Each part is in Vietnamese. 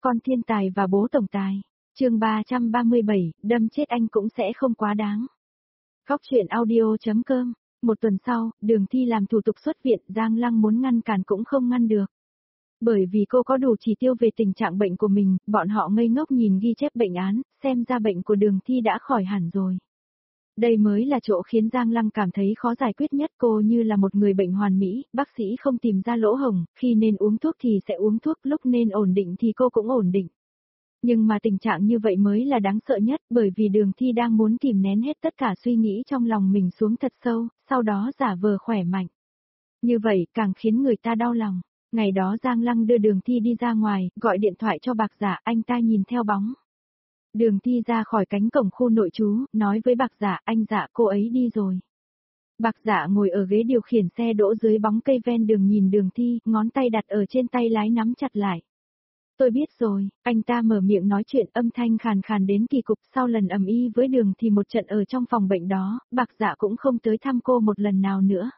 Con thiên tài và bố tổng tài. Chương 337, đâm chết anh cũng sẽ không quá đáng. Góc truyện audio.com. Một tuần sau, Đường Thi làm thủ tục xuất viện, Giang Lăng muốn ngăn cản cũng không ngăn được. Bởi vì cô có đủ chỉ tiêu về tình trạng bệnh của mình, bọn họ ngây ngốc nhìn ghi chép bệnh án, xem ra bệnh của Đường Thi đã khỏi hẳn rồi. Đây mới là chỗ khiến Giang Lăng cảm thấy khó giải quyết nhất, cô như là một người bệnh hoàn mỹ, bác sĩ không tìm ra lỗ hổng, khi nên uống thuốc thì sẽ uống thuốc, lúc nên ổn định thì cô cũng ổn định. Nhưng mà tình trạng như vậy mới là đáng sợ nhất, bởi vì Đường Thi đang muốn kìm nén hết tất cả suy nghĩ trong lòng mình xuống thật sâu, sau đó giả vờ khỏe mạnh. Như vậy càng khiến người ta đau lòng. Ngày đó Giang Lăng đưa Đường Thi đi ra ngoài, gọi điện thoại cho Bạc Giả, anh ta nhìn theo bóng Đường Thi ra khỏi cánh cổng khu nội trú, nói với Bạc Giả, anh Dạ cô ấy đi rồi. Bạc Giả ngồi ở ghế điều khiển xe đỗ dưới bóng cây ven đường nhìn Đường Thi, ngón tay đặt ở trên tay lái nắm chặt lại. Tôi biết rồi, anh ta mở miệng nói chuyện, âm thanh khàn khàn đến kỳ cục. Sau lần ầm ĩ với Đường thì một trận ở trong phòng bệnh đó, Bạc Giả cũng không tới thăm cô một lần nào nữa.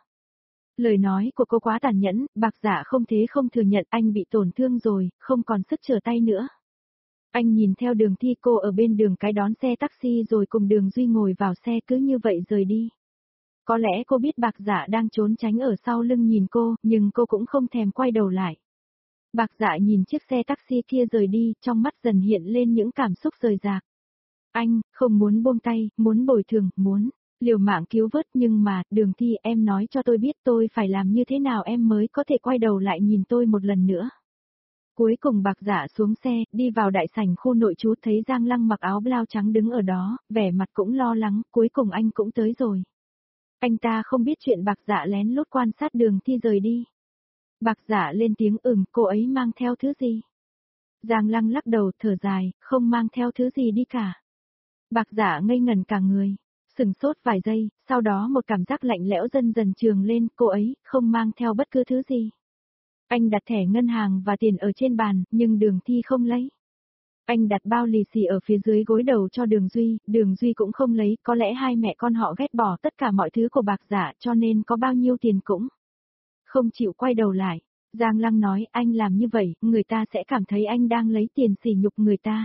Lời nói của cô quá tàn nhẫn, Bạc Giả không thế không thừa nhận anh bị tổn thương rồi, không còn sức trở tay nữa. Anh nhìn theo Đường Thi, cô ở bên đường cái đón xe taxi rồi cùng Đường Duy ngồi vào xe cứ như vậy rời đi. Có lẽ cô biết Bạc Giả đang trốn tránh ở sau lưng nhìn cô, nhưng cô cũng không thèm quay đầu lại. Bạc Giả nhìn chiếc xe taxi kia rời đi, trong mắt dần hiện lên những cảm xúc rời rạc. Anh, không muốn buông tay, muốn bồi thường, muốn liều mạng cứu vớt, nhưng mà, Đường Thi, em nói cho tôi biết tôi phải làm như thế nào em mới có thể quay đầu lại nhìn tôi một lần nữa. Cuối cùng Bạc Giả xuống xe, đi vào đại sảnh khu nội trú, thấy Giang Lăng mặc áo blau trắng đứng ở đó, vẻ mặt cũng lo lắng, cuối cùng anh cũng tới rồi. Anh ta không biết chuyện Bạc Giả lén lút quan sát Đường Thi rời đi. Bạc Giả lên tiếng cô ấy mang theo thứ gì? Giang Lăng lắc đầu thở dài, không mang theo thứ gì đi cả. Bạc Giả ngây ngẩn cả người, sừng sốt vài giây, sau đó một cảm giác lạnh lẽo dần dần chường lên, cô ấy không mang theo bất cứ thứ gì. Anh đặt thẻ ngân hàng và tiền ở trên bàn, nhưng Đường Thi không lấy. Anh đặt bao lì xì ở phía dưới gối đầu cho Đường Duy cũng không lấy, có lẽ hai mẹ con họ ghét bỏ tất cả mọi thứ của Bạc Giả cho nên có bao nhiêu tiền cũng không chịu quay đầu lại. Giang Lăng nói, anh làm như vậy, người ta sẽ cảm thấy anh đang lấy tiền sỉ nhục người ta.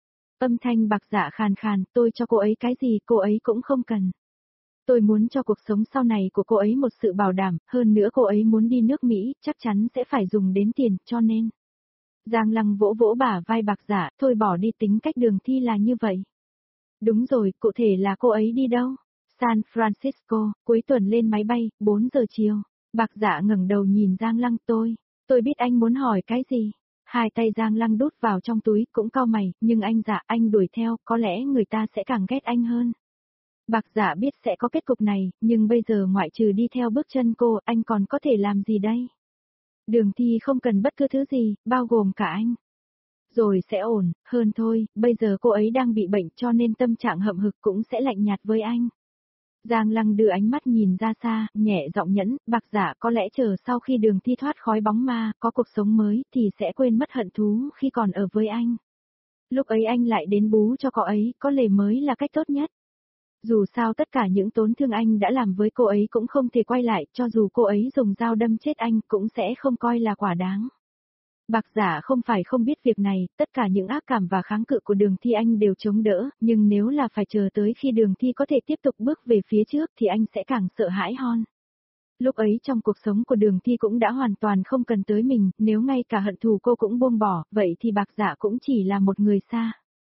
Âm thanh Bạc Giả khàn khàn, tôi cho cô ấy cái gì cô ấy cũng không cần. Tôi muốn cho cuộc sống sau này của cô ấy một sự bảo đảm, hơn nữa cô ấy muốn đi nước Mỹ, chắc chắn sẽ phải dùng đến tiền, cho nên. Giang Lăng vỗ vỗ bả vai Bạc Giả, thôi bỏ đi, tính cách Đường Thi là như vậy. Đúng rồi, cụ thể là cô ấy đi đâu? San Francisco, cuối tuần lên máy bay, 4 giờ chiều. Bạc Giả ngẩng đầu nhìn Giang Lăng, tôi biết anh muốn hỏi cái gì. Hai tay Giang Lăng đút vào trong túi, cũng cau mày, nhưng anh Dạ, anh đuổi theo, có lẽ người ta sẽ càng ghét anh hơn. Bạc Giả biết sẽ có kết cục này, nhưng bây giờ ngoại trừ đi theo bước chân cô, anh còn có thể làm gì đây? Đường Thi không cần bất cứ thứ gì, bao gồm cả anh. Rồi sẽ ổn, hơn thôi, bây giờ cô ấy đang bị bệnh cho nên tâm trạng hậm hực cũng sẽ lạnh nhạt với anh. Giang Lăng đưa ánh mắt nhìn ra xa, nhẹ giọng nhẫn, Bạc Giả có lẽ chờ sau khi Đường Thi thoát khói bóng ma, có cuộc sống mới, thì sẽ quên mất hận thú khi còn ở với anh. Lúc ấy anh lại đến bú cho cô ấy, có lẽ mới là cách tốt nhất. Dù sao tất cả những tổn thương anh đã làm với cô ấy cũng không thể quay lại, cho dù cô ấy dùng dao đâm chết anh cũng sẽ không coi là quả đáng. Bạc Giả không phải không biết việc này, tất cả những ác cảm và kháng cự của Đường Thi anh đều chống đỡ, nhưng nếu là phải chờ tới khi Đường Thi có thể tiếp tục bước về phía trước thì anh sẽ càng sợ hãi hơn. Lúc ấy trong cuộc sống của Đường Thi cũng đã hoàn toàn không cần tới mình, nếu ngay cả hận thù cô cũng buông bỏ, vậy thì Bạc Giả cũng chỉ là một người xa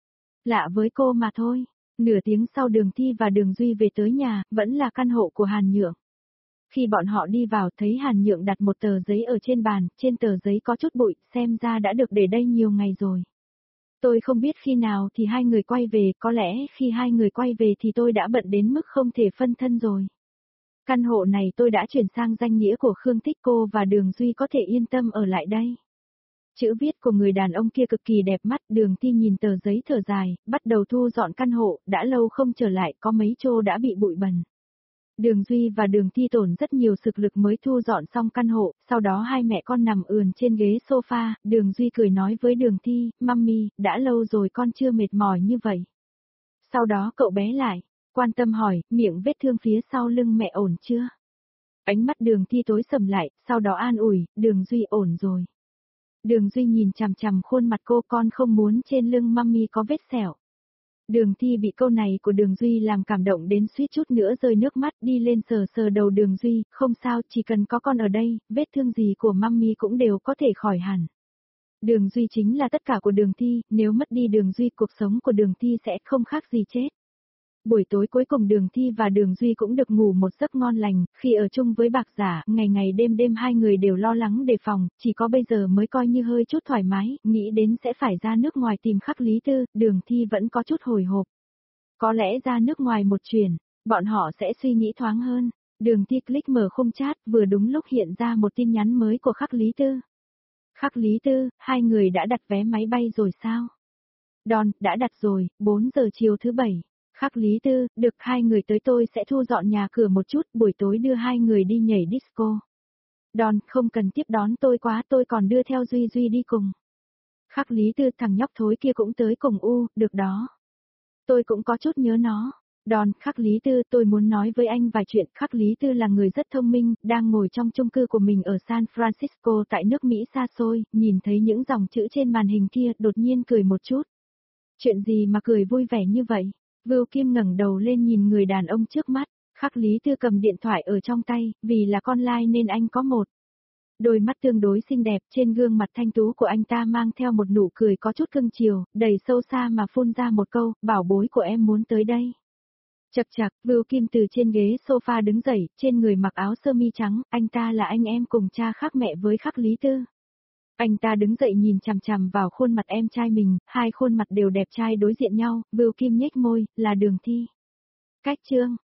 lạ với cô mà thôi. Nửa tiếng sau Đường Thi và Đường Duy về tới nhà, vẫn là căn hộ của Hàn Nhượng. Khi bọn họ đi vào thấy Hàn Nhượng đặt một tờ giấy ở trên bàn, trên tờ giấy có chút bụi, xem ra đã được để đây nhiều ngày rồi. Tôi không biết khi nào thì hai người quay về, có lẽ khi hai người quay về thì tôi đã bận đến mức không thể phân thân rồi. Căn hộ này tôi đã chuyển sang danh nghĩa của Khương Tích, cô và Đường Duy có thể yên tâm ở lại đây. Chữ viết của người đàn ông kia cực kỳ đẹp mắt, Đường Thi nhìn tờ giấy thở dài, bắt đầu thu dọn căn hộ, đã lâu không trở lại, có mấy chỗ đã bị bụi bẩn. Đường Duy và Đường Thi tổn rất nhiều sức lực mới thu dọn xong căn hộ, sau đó hai mẹ con nằm ườn trên ghế sofa, Đường Duy cười nói với Đường Thi, Mummy, đã lâu rồi con chưa mệt mỏi như vậy. Sau đó cậu bé lại, quan tâm hỏi, miệng vết thương phía sau lưng mẹ ổn chưa? Ánh mắt Đường Thi tối sầm lại, sau đó an ủi, Đường Duy ổn rồi. Đường Duy nhìn chằm chằm khuôn mặt cô, con không muốn trên lưng mummy có vết sẹo. Đường Thi bị câu này của Đường Duy làm cảm động đến suýt chút nữa rơi nước mắt, đi lên sờ sờ đầu Đường Duy, không sao, chỉ cần có con ở đây, vết thương gì của mummy cũng đều có thể khỏi hẳn. Đường Duy chính là tất cả của Đường Thi, nếu mất đi Đường Duy cuộc sống của Đường Thi sẽ không khác gì chết. Buổi tối cuối cùng Đường Thi và Đường Duy cũng được ngủ một giấc ngon lành, khi ở chung với Bạc Giả, ngày ngày đêm đêm hai người đều lo lắng đề phòng, chỉ có bây giờ mới coi như hơi chút thoải mái, nghĩ đến sẽ phải ra nước ngoài tìm Khắc Lý Tư, Đường Thi vẫn có chút hồi hộp. Có lẽ ra nước ngoài một chuyến, bọn họ sẽ suy nghĩ thoáng hơn. Đường Thi click mở khung chat, vừa đúng lúc hiện ra một tin nhắn mới của Khắc Lý Tư. Khắc Lý Tư, hai người đã đặt vé máy bay rồi sao? Đòn, đã đặt rồi, 4 giờ chiều thứ bảy. Khắc Lý Tư, được, hai người tới tôi sẽ thu dọn nhà cửa một chút, buổi tối đưa hai người đi nhảy disco. Đòn, không cần tiếp đón tôi quá, tôi còn đưa theo Duy Duy đi cùng. Khắc Lý Tư, thằng nhóc thối kia cũng tới cùng được đó. Tôi cũng có chút nhớ nó. Đòn, Khắc Lý Tư, tôi muốn nói với anh vài chuyện. Khắc Lý Tư là người rất thông minh, đang ngồi trong chung cư của mình ở San Francisco tại nước Mỹ xa xôi, nhìn thấy những dòng chữ trên màn hình kia, đột nhiên cười một chút. Chuyện gì mà cười vui vẻ như vậy? Vưu Kim ngẩng đầu lên nhìn người đàn ông trước mắt, Khắc Lý Tư cầm điện thoại ở trong tay, vì là con lai nên anh có một đôi mắt tương đối xinh đẹp, trên gương mặt thanh tú của anh ta mang theo một nụ cười có chút cưng chiều, đầy sâu xa mà phun ra một câu, bảo bối của em muốn tới đây. Chậc chậc, Vưu Kim từ trên ghế sofa đứng dậy, trên người mặc áo sơ mi trắng, anh ta là anh em cùng cha khác mẹ với Khắc Lý Tư. Anh ta đứng dậy nhìn chằm chằm vào khuôn mặt em trai mình, hai khuôn mặt đều đẹp trai đối diện nhau, Vưu Kim nhếch môi, là Đường Thi. Cách chương